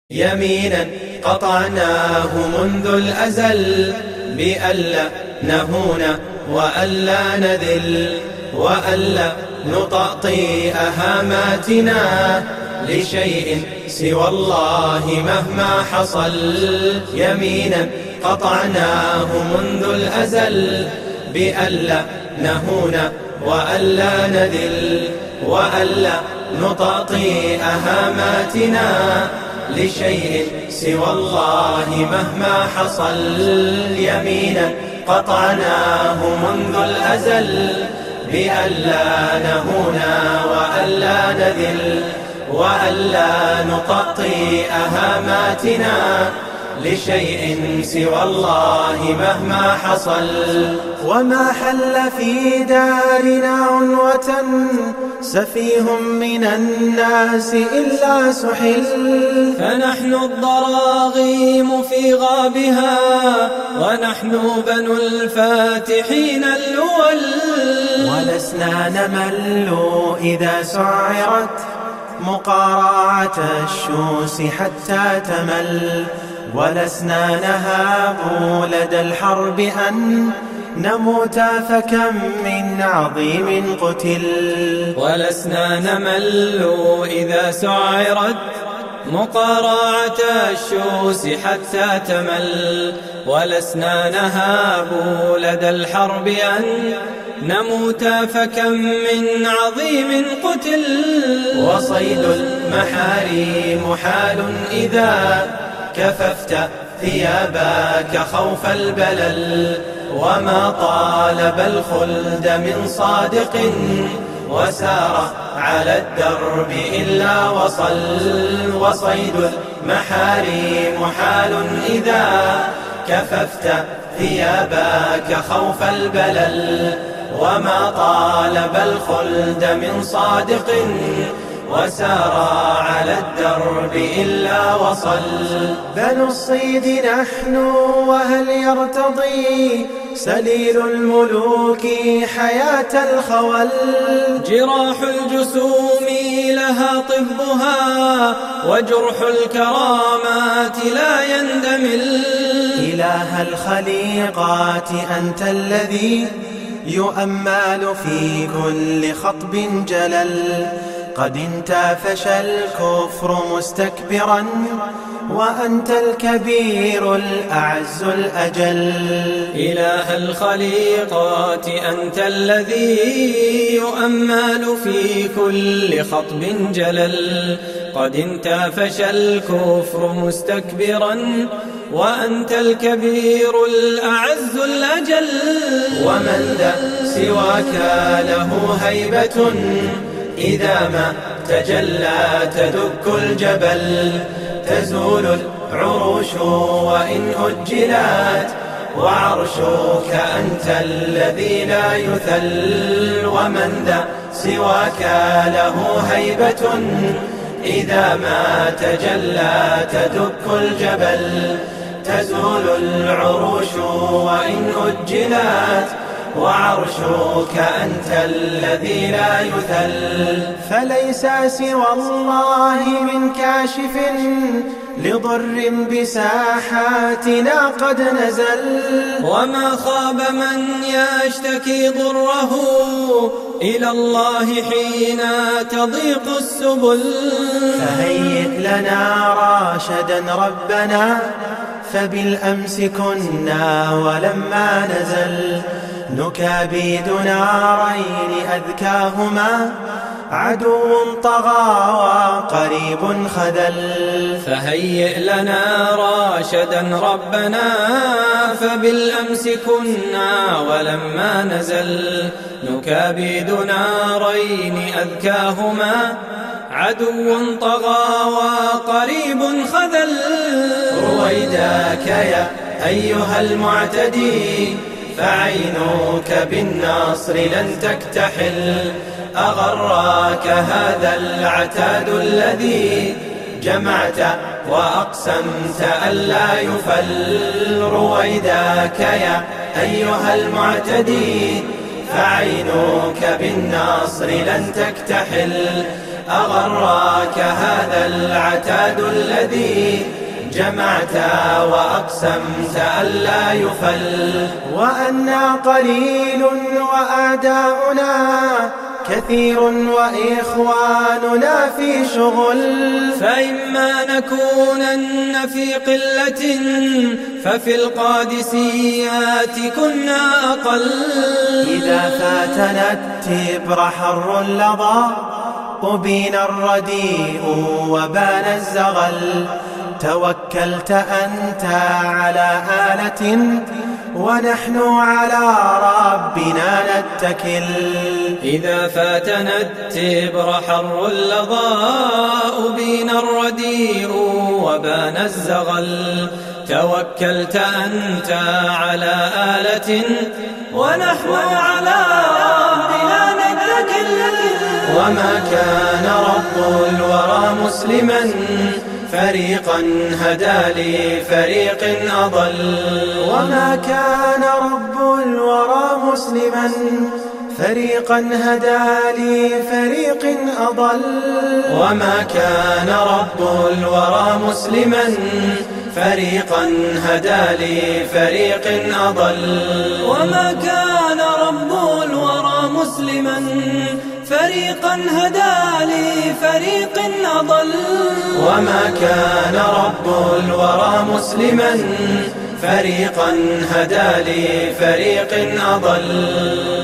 يمينا قطعناه منذ الأزل بألا نهون وألا نذل وألا نطأطئ هاماتنا لشيء سوى الله مهما حصل. يمينا قطعناه منذ الأزل بألا نهون وألا نذل وألا نطأطئ هاماتنا لشيء سوى الله مهما حصل. يمينا قطعناه منذ الأزل بألا نهون وألا نذل وألا نطأطئ هاماتنا لشيء سوى الله مهما حصل. وما حل في دارنا عنوة سفيه من الناس إلا سحل، فنحن الضراغيم في غابها ونحن بنو الفاتحين الأول. ولسنا نمل إذا سعرت مقارعة الشوس حتى تمل، ولسنا نهاب لدى الحرب أن نموت فكم من عظيم قتل. ولسنا نمل إذا سعرت مقارعة الشوس حتى تمل، ولسنا نهاب لدى الحرب أن نموت فكم من عظيم قتل. وصيد المحارم محال إذا كففت ثيابك خوف البلل، وما طالب الخلد من صادق وسار على الدرب إلا وصل. وصيد المحارم محال إذا كففت ثيابك خوف البلل، وما طالب الخلد من صادق وسار على الدرب إلا وصل. بنو الصيد نحن وهل يرتضي سليل الملوك حياة الخول. جراح الجسوم لها طبها وجرح الكرامات لا يندمل. إله الخليقات أنت الذي يؤمل في كل خطب جلل، قد انتفش الكفر مستكبرا وأنت الكبير الأعز الأجل. إله الخليقات أنت الذي يؤمل في كل خطب جلل، قد انتفش الكفر مستكبرا وأنت الكبير الأعز الأجل. ومن ذا سواك له هيبة إذا ما تجلى تدك الجبل، تزول العروش وإن أجلت وعرشك أنت الذي لا يثل. ومن ذا سواك له هيبة إذا ما تجلى تدك الجبل، تزول العروش وإن أجلت وعرشك أنت الذي لا يثل. فليس سوى الله من كاشف لضر بساحاتنا قد نزل، وما خاب من يشتكي ضره إلى الله حين تضيق السبل. فهيئ لنا راشدا ربنا فبالأمس كنا ولما نزل، نكابد نارين أذكاهما عدو طغى وقريب خذل. فهيئ لنا راشدا ربنا فبالأمس كنا ولما نزل، نكابد نارين أذكاهما عدو طغى وقريب خذل. رويداك يا أيها المعتدي فعينك بالنصر لن تكتحل، أغراك هذا العتاد الذي جمعت وأقسمت ألا يفل. رويداك يا أيها المعتدي فعينك بالنصر لن تكتحل، أغراك هذا العتاد الذي جمعت وأقسمت ألا يفل، وأنا قليل وأعداؤنا كثير وإخواننا في شغل، فإما نكونن في قلة ففي القادسيات كنا أقل. إذا فاتنا التبر حر لظى أبين الرديء وبان الزغل، توكلت أنت على آلة ونحن على ربنا نتكل. إذا فاتنا التبر حر اللظى أبين الرديء وبان الزغل، توكلت أنت على آلة ونحن على ربنا نتكل. وما كان رب الورى مسلما فريقا هدى لفريق أضل، وما كان رب الورى مسلما فريقا هدى لفريق أضل، وما كان رب الورى مسلما فريقا هدى لفريق أضل، وما كان رب الورى مسلما فريقا هدى لفريق أضل، وما كان رب الورى مسلما فريقا هدى لفريق أضل.